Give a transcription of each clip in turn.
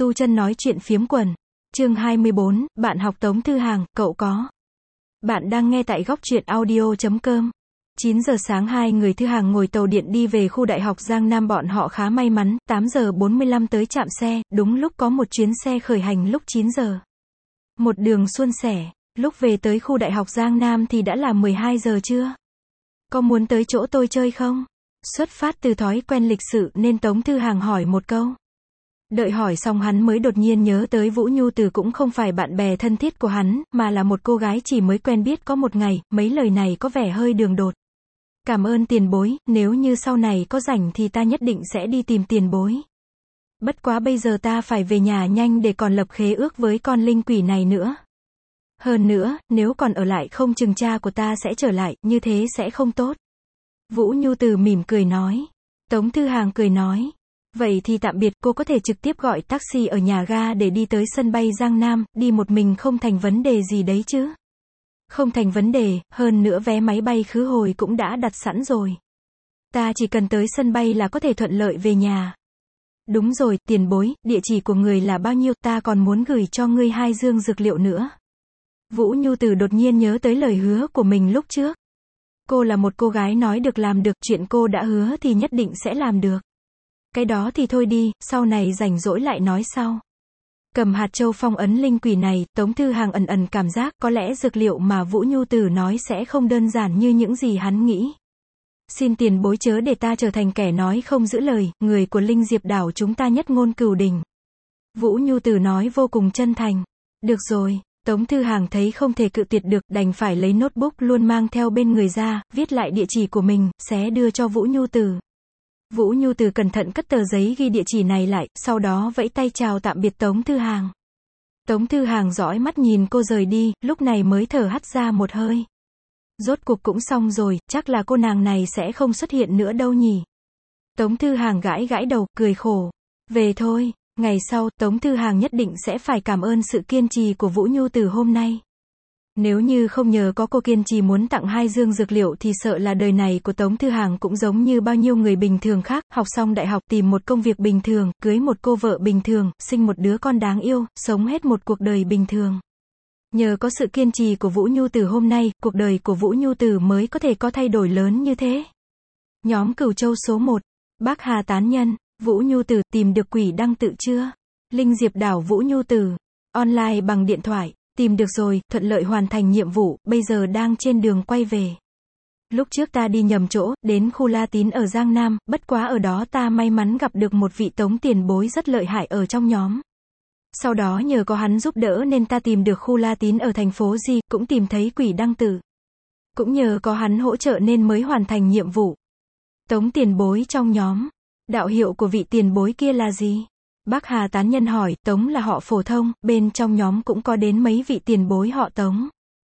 Tu Chân nói chuyện phiếm quần. Chương 24, bạn học Tống Thư Hàng, cậu có. Bạn đang nghe tại góc truyện audio.com. 9 giờ sáng hai người Thư Hàng ngồi tàu điện đi về khu đại học Giang Nam, bọn họ khá may mắn, 8 giờ 45 tới trạm xe, đúng lúc có một chuyến xe khởi hành lúc 9 giờ. Một đường suôn sẻ, lúc về tới khu đại học Giang Nam thì đã là 12 giờ trưa. Có muốn tới chỗ tôi chơi không? Xuất phát từ thói quen lịch sự nên Tống Thư Hàng hỏi một câu. Đợi hỏi xong hắn mới đột nhiên nhớ tới Vũ Nhu Từ cũng không phải bạn bè thân thiết của hắn, mà là một cô gái chỉ mới quen biết có một ngày, mấy lời này có vẻ hơi đường đột. Cảm ơn tiền bối, nếu như sau này có rảnh thì ta nhất định sẽ đi tìm tiền bối. Bất quá bây giờ ta phải về nhà nhanh để còn lập khế ước với con linh quỷ này nữa. Hơn nữa, nếu còn ở lại không chừng cha của ta sẽ trở lại, như thế sẽ không tốt. Vũ Nhu Từ mỉm cười nói. Tống Thư Hàng cười nói. Vậy thì tạm biệt, cô có thể trực tiếp gọi taxi ở nhà ga để đi tới sân bay Giang Nam, đi một mình không thành vấn đề gì đấy chứ? Không thành vấn đề, hơn nữa vé máy bay khứ hồi cũng đã đặt sẵn rồi. Ta chỉ cần tới sân bay là có thể thuận lợi về nhà. Đúng rồi, tiền bối, địa chỉ của người là bao nhiêu, ta còn muốn gửi cho ngươi 2 dương dược liệu nữa. Vũ Nhu Từ đột nhiên nhớ tới lời hứa của mình lúc trước. Cô là một cô gái nói được làm được, chuyện cô đã hứa thì nhất định sẽ làm được. Cái đó thì thôi đi, sau này rảnh rỗi lại nói sau. Cầm hạt châu phong ấn linh quỷ này, Tống Thư Hàng ẩn ẩn cảm giác có lẽ dược liệu mà Vũ Nhu Từ nói sẽ không đơn giản như những gì hắn nghĩ. Xin tiền bối chớ để ta trở thành kẻ nói không giữ lời, người của Linh Diệp đảo chúng ta nhất ngôn cửu đình. Vũ Nhu Từ nói vô cùng chân thành. Được rồi. Tống Thư Hàng thấy không thể cự tuyệt được, đành phải lấy notebook luôn mang theo bên người ra, viết lại địa chỉ của mình, xé đưa cho Vũ Nhu Từ. Vũ Nhu Từ cẩn thận cất tờ giấy ghi địa chỉ này lại, sau đó vẫy tay chào tạm biệt Tống Thư Hàng. Tống Thư Hàng dõi mắt nhìn cô rời đi, lúc này mới thở hắt ra một hơi. Rốt cuộc cũng xong rồi, chắc là cô nàng này sẽ không xuất hiện nữa đâu nhỉ. Tống Thư Hàng gãi gãi đầu, cười khổ. Về thôi. Ngày sau, Tống Thư Hàng nhất định sẽ phải cảm ơn sự kiên trì của Vũ Nhu Từ hôm nay. Nếu như không nhờ có cô kiên trì muốn tặng 2 dương dược liệu thì sợ là đời này của Tống Thư Hàng cũng giống như bao nhiêu người bình thường khác, học xong đại học tìm một công việc bình thường, cưới một cô vợ bình thường, sinh một đứa con đáng yêu, sống hết một cuộc đời bình thường. Nhờ có sự kiên trì của Vũ Nhu Từ hôm nay, cuộc đời của Vũ Nhu Từ mới có thể có thay đổi lớn như thế. Nhóm Cửu Châu số 1. Bắc Hà tán nhân. Vũ Nhu Từ, tìm được quỷ đăng tự chưa? Linh Diệp đảo Vũ Nhu Từ. Online bằng điện thoại. Tìm được rồi, thuận lợi hoàn thành nhiệm vụ, bây giờ đang trên đường quay về. Lúc trước ta đi nhầm chỗ, đến khu La Tín ở Giang Nam, bất quá ở đó ta may mắn gặp được một vị Tống tiền bối rất lợi hại ở trong nhóm. Sau đó nhờ có hắn giúp đỡ nên ta tìm được khu La Tín ở thành phố Di, cũng tìm thấy quỷ đăng tử. Cũng nhờ có hắn hỗ trợ nên mới hoàn thành nhiệm vụ. Tống tiền bối trong nhóm. Đạo hiệu của vị tiền bối kia là gì? Bắc Hà tán nhân hỏi. Tống là họ phổ thông, bên trong nhóm cũng có đến mấy vị tiền bối họ Tống.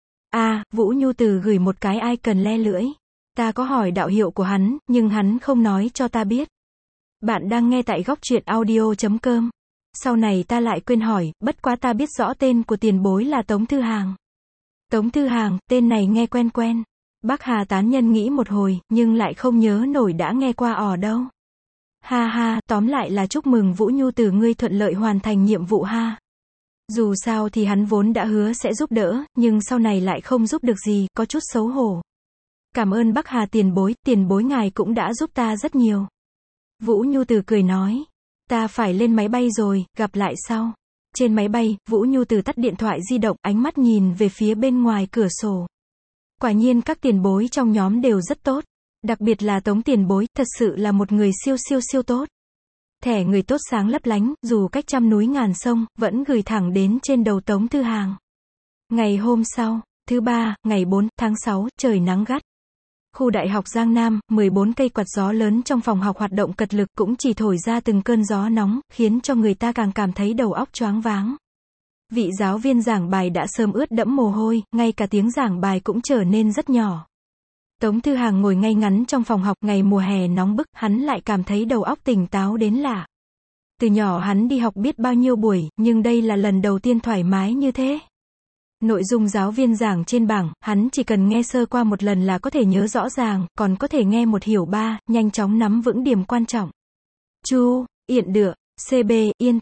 Vũ Nhu Từ gửi một cái icon le lưỡi. Ta có hỏi đạo hiệu của hắn, nhưng hắn không nói cho ta biết. Bạn đang nghe tại góc truyện audio.com. Sau này ta lại quên hỏi, bất quá ta biết rõ tên của tiền bối là Tống Thư Hàng. Tống Thư Hàng, tên này nghe quen quen. Bắc Hà tán nhân nghĩ một hồi, nhưng lại không nhớ nổi đã nghe qua ở đâu. Ha ha, tóm lại là chúc mừng Vũ Nhu Từ ngươi thuận lợi hoàn thành nhiệm vụ ha. Dù sao thì hắn vốn đã hứa sẽ giúp đỡ, nhưng sau này lại không giúp được gì, có chút xấu hổ. Cảm ơn Bắc Hà tiền bối ngài cũng đã giúp ta rất nhiều. Vũ Nhu Từ cười nói. Ta phải lên máy bay rồi, gặp lại sau. Trên máy bay, Vũ Nhu Từ tắt điện thoại di động, ánh mắt nhìn về phía bên ngoài cửa sổ. Quả nhiên các tiền bối trong nhóm đều rất tốt. Đặc biệt là Tống tiền bối, thật sự là một người siêu tốt. Thẻ người tốt sáng lấp lánh, dù cách trăm núi ngàn sông, vẫn gửi thẳng đến trên đầu Tống Thư Hàng. Ngày hôm sau, thứ ba, ngày 4 tháng 6, trời nắng gắt. Khu đại học Giang Nam, 14 cây quạt gió lớn trong phòng học hoạt động cật lực cũng chỉ thổi ra từng cơn gió nóng, khiến cho người ta càng cảm thấy đầu óc choáng váng. Vị giáo viên giảng bài đã sớm ướt đẫm mồ hôi, ngay cả tiếng giảng bài cũng trở nên rất nhỏ. Tống Thư Hàng ngồi ngay ngắn trong phòng học, ngày mùa hè nóng bức, hắn lại cảm thấy đầu óc tỉnh táo đến lạ. Từ nhỏ hắn đi học biết bao nhiêu buổi, nhưng đây là lần đầu tiên thoải mái như thế. Nội dung giáo viên giảng trên bảng, hắn chỉ cần nghe sơ qua một lần là có thể nhớ rõ ràng, còn có thể nghe một hiểu ba, nhanh chóng nắm vững điểm quan trọng. Chu, Yện Đựa, CB, Yên Tập.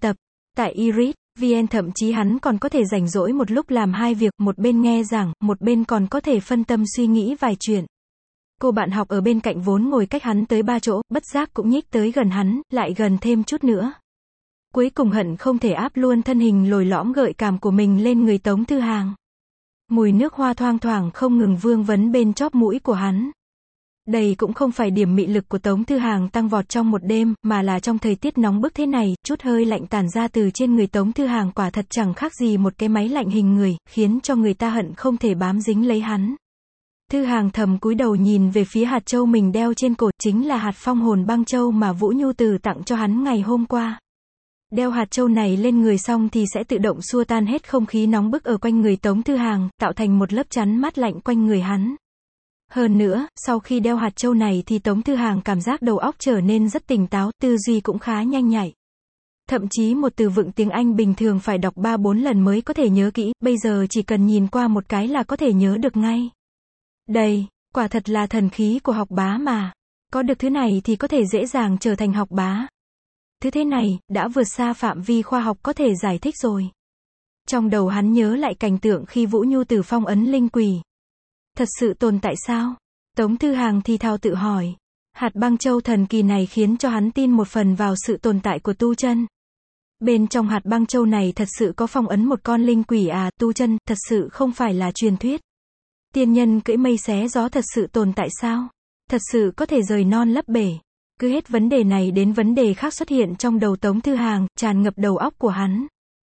Tại Iris VN thậm chí hắn còn có thể rảnh rỗi một lúc làm hai việc, một bên nghe giảng, một bên còn có thể phân tâm suy nghĩ vài chuyện. Cô bạn học ở bên cạnh vốn ngồi cách hắn tới 3 chỗ, bất giác cũng nhích tới gần hắn, lại gần thêm chút nữa. Cuối cùng hận không thể áp luôn thân hình lồi lõm gợi cảm của mình lên người Tống Thư Hàng. Mùi nước hoa thoang thoảng không ngừng vương vấn bên chóp mũi của hắn. Đây cũng không phải điểm mị lực của Tống Thư Hàng tăng vọt trong một đêm, mà là trong thời tiết nóng bức thế này, chút hơi lạnh tản ra từ trên người Tống Thư Hàng quả thật chẳng khác gì một cái máy lạnh hình người, khiến cho người ta hận không thể bám dính lấy hắn. Thư Hàng thầm cúi đầu nhìn về phía hạt châu mình đeo trên cổ, chính là hạt phong hồn băng châu mà Vũ Nhu Từ tặng cho hắn ngày hôm qua. Đeo hạt châu này lên người xong thì sẽ tự động xua tan hết không khí nóng bức ở quanh người Tống Thư Hàng, tạo thành một lớp chắn mát lạnh quanh người hắn. Hơn nữa, sau khi đeo hạt châu này thì Tống Thư Hàng cảm giác đầu óc trở nên rất tỉnh táo, tư duy cũng khá nhanh nhạy. Thậm chí một từ vựng tiếng Anh bình thường phải đọc 3-4 lần mới có thể nhớ kỹ, bây giờ chỉ cần nhìn qua một cái là có thể nhớ được ngay. Đây, quả thật là thần khí của học bá mà. Có được thứ này thì có thể dễ dàng trở thành học bá. Thứ thế này, đã vượt xa phạm vi khoa học có thể giải thích rồi. Trong đầu hắn nhớ lại cảnh tượng khi Vũ Nhu Từ phong ấn linh quỷ. Thật sự tồn tại sao? Tống Thư Hàng thì thào tự hỏi. Hạt băng châu thần kỳ này khiến cho hắn tin một phần vào sự tồn tại của Tu Chân. Bên trong hạt băng châu này thật sự có phong ấn một con linh quỷ à, Tu Chân, thật sự không phải là truyền thuyết. Tiên nhân cưỡi mây xé gió thật sự tồn tại sao? Thật sự có thể rời non lấp bể. Cứ hết vấn đề này đến vấn đề khác xuất hiện trong đầu Tống Thư Hàng, tràn ngập đầu óc của hắn.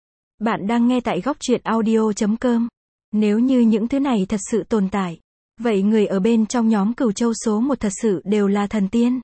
Bạn đang nghe tại góc truyện audio.com. Nếu như những thứ này thật sự tồn tại, vậy người ở bên trong nhóm Cửu Châu số 1 thật sự đều là thần tiên.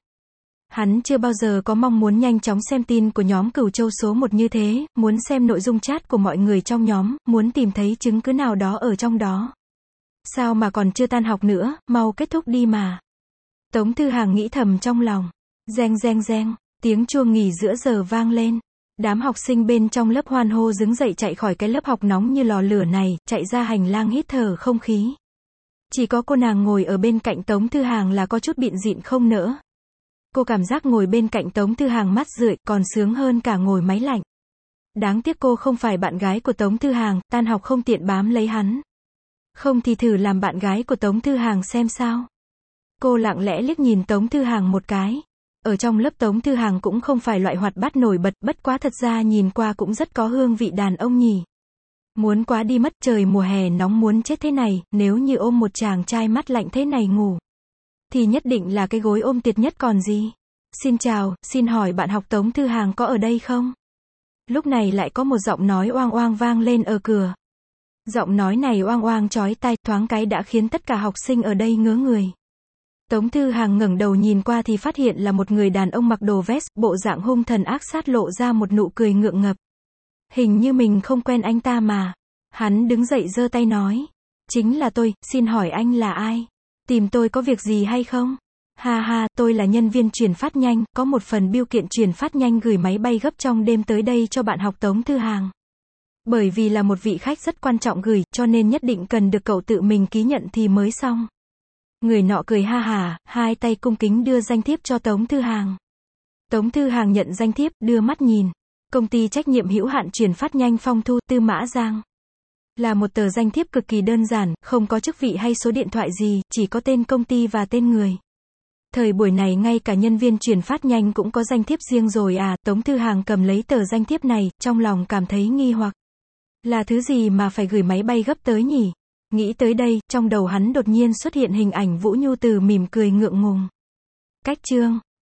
Hắn chưa bao giờ có mong muốn nhanh chóng xem tin của nhóm Cửu Châu số 1 như thế, muốn xem nội dung chat của mọi người trong nhóm, muốn tìm thấy chứng cứ nào đó ở trong đó. Sao mà còn chưa tan học nữa, mau kết thúc đi mà. Tống Thư Hàng nghĩ thầm trong lòng. Reng reng reng, tiếng chuông nghỉ giữa giờ vang lên. Đám học sinh bên trong lớp hoan hô đứng dậy chạy khỏi cái lớp học nóng như lò lửa này, chạy ra hành lang hít thở không khí. Chỉ có cô nàng ngồi ở bên cạnh Tống Thư Hàng là có chút bịn dịn không nỡ. Cô cảm giác ngồi bên cạnh Tống Thư Hàng mát rượi, còn sướng hơn cả ngồi máy lạnh. Đáng tiếc cô không phải bạn gái của Tống Thư Hàng, tan học không tiện bám lấy hắn. Không thì thử làm bạn gái của Tống Thư Hàng xem sao. Cô lặng lẽ liếc nhìn Tống Thư Hàng một cái. Ở trong lớp Tống Thư Hàng cũng không phải loại hoạt bát nổi bật, bất quá thật ra nhìn qua cũng rất có hương vị đàn ông nhỉ. Muốn quá đi mất, trời mùa hè nóng muốn chết thế này, nếu như ôm một chàng trai mắt lạnh thế này ngủ, thì nhất định là cái gối ôm tuyệt nhất còn gì. Xin chào, xin hỏi bạn học Tống Thư Hàng có ở đây không? Lúc này lại có một giọng nói oang oang vang lên ở cửa. Giọng nói này oang oang chói tai, thoáng cái đã khiến tất cả học sinh ở đây ngớ người. Tống Thư Hàng ngẩng đầu nhìn qua thì phát hiện là một người đàn ông mặc đồ vest, bộ dạng hung thần ác sát, lộ ra một nụ cười ngượng ngập. Hình như mình không quen anh ta mà. Hắn đứng dậy giơ tay nói. Chính là tôi, xin hỏi anh là ai? Tìm tôi có việc gì hay không? Ha ha, tôi là nhân viên chuyển phát nhanh, có một phần bưu kiện chuyển phát nhanh gửi máy bay gấp trong đêm tới đây cho bạn học Tống Thư Hàng. Bởi vì là một vị khách rất quan trọng gửi, cho nên nhất định cần được cậu tự mình ký nhận thì mới xong. Người nọ cười ha hả, hai tay cung kính đưa danh thiếp cho Tống Thư Hàng. Tống Thư Hàng nhận danh thiếp, đưa mắt nhìn. Công ty trách nhiệm hữu hạn chuyển phát nhanh Phong Thu, Tư Mã Giang. Là một tờ danh thiếp cực kỳ đơn giản, không có chức vị hay số điện thoại gì, chỉ có tên công ty và tên người. Thời buổi này ngay cả nhân viên chuyển phát nhanh cũng có danh thiếp riêng rồi à? Tống Thư Hàng cầm lấy tờ danh thiếp này, trong lòng cảm thấy nghi hoặc. Là thứ gì mà phải gửi máy bay gấp tới nhỉ? Nghĩ tới đây, trong đầu hắn đột nhiên xuất hiện hình ảnh Vũ Nhu Từ mỉm cười ngượng ngùng. Cách chương